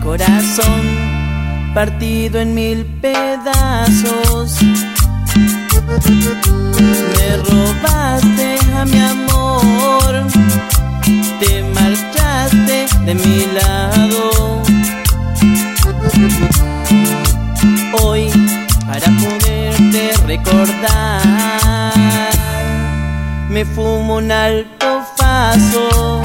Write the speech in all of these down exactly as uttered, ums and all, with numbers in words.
corazón partido en mil pedazos. Me robaste a mi amor, te marchaste de mi lado. Hoy, para poderte recordar, me fumo un alto faso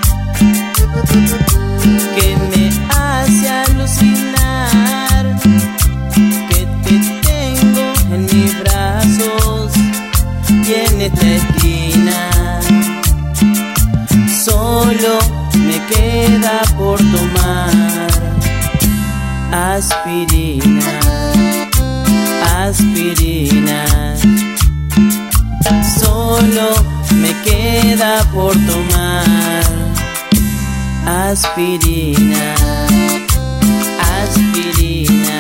que me hace alucinar, que te tengo en mis brazos y en esta esquina solo me queda por tomar aspirina, aspirina. Solo me queda por tomar aspirina, aspirina.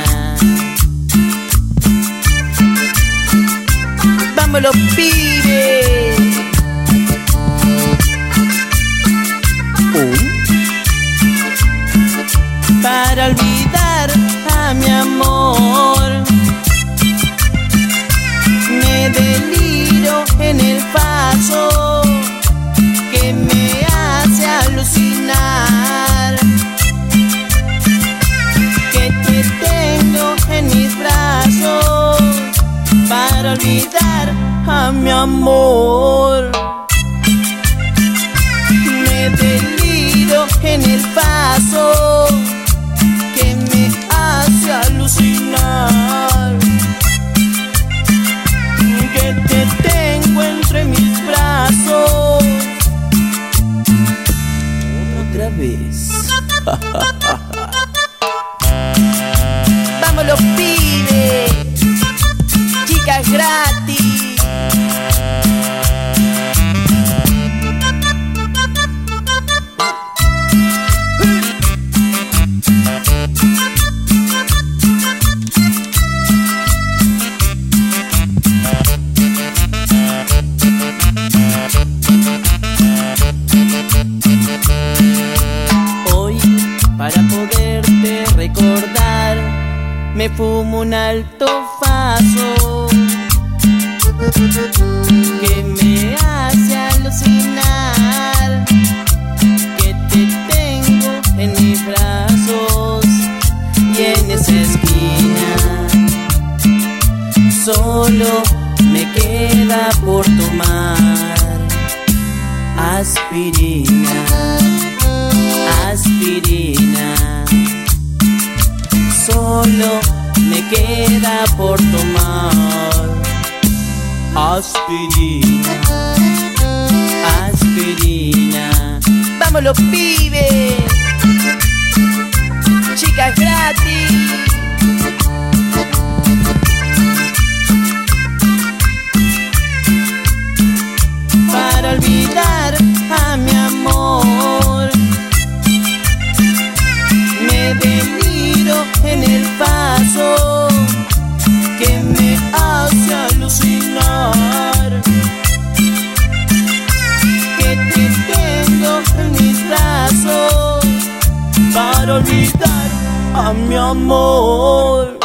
¡Vamos los pibes! Uh. Para olvidar a mi amor, me deliro en el paso que me hace alucinar, que te tengo en mis brazos para olvidar a mi amor. Me deliro en el paso que me hace alucinar, que te tengo entre mis brazos. Otra vez. Vamos los pibes, chicas gratis. Para poderte recordar, me fumo un alto faso que me hace alucinar, que te tengo en mis brazos y en esa esquina solo me queda por tomar aspirina, aspirina. Solo me queda por tomar aspirina, aspirina. ¡Vamos los pibes! Chicas gratis. Para olvidar a mi amor, me deliro en el paso que me hace alucinar, que te tengo en mis brazos para olvidar a mi amor.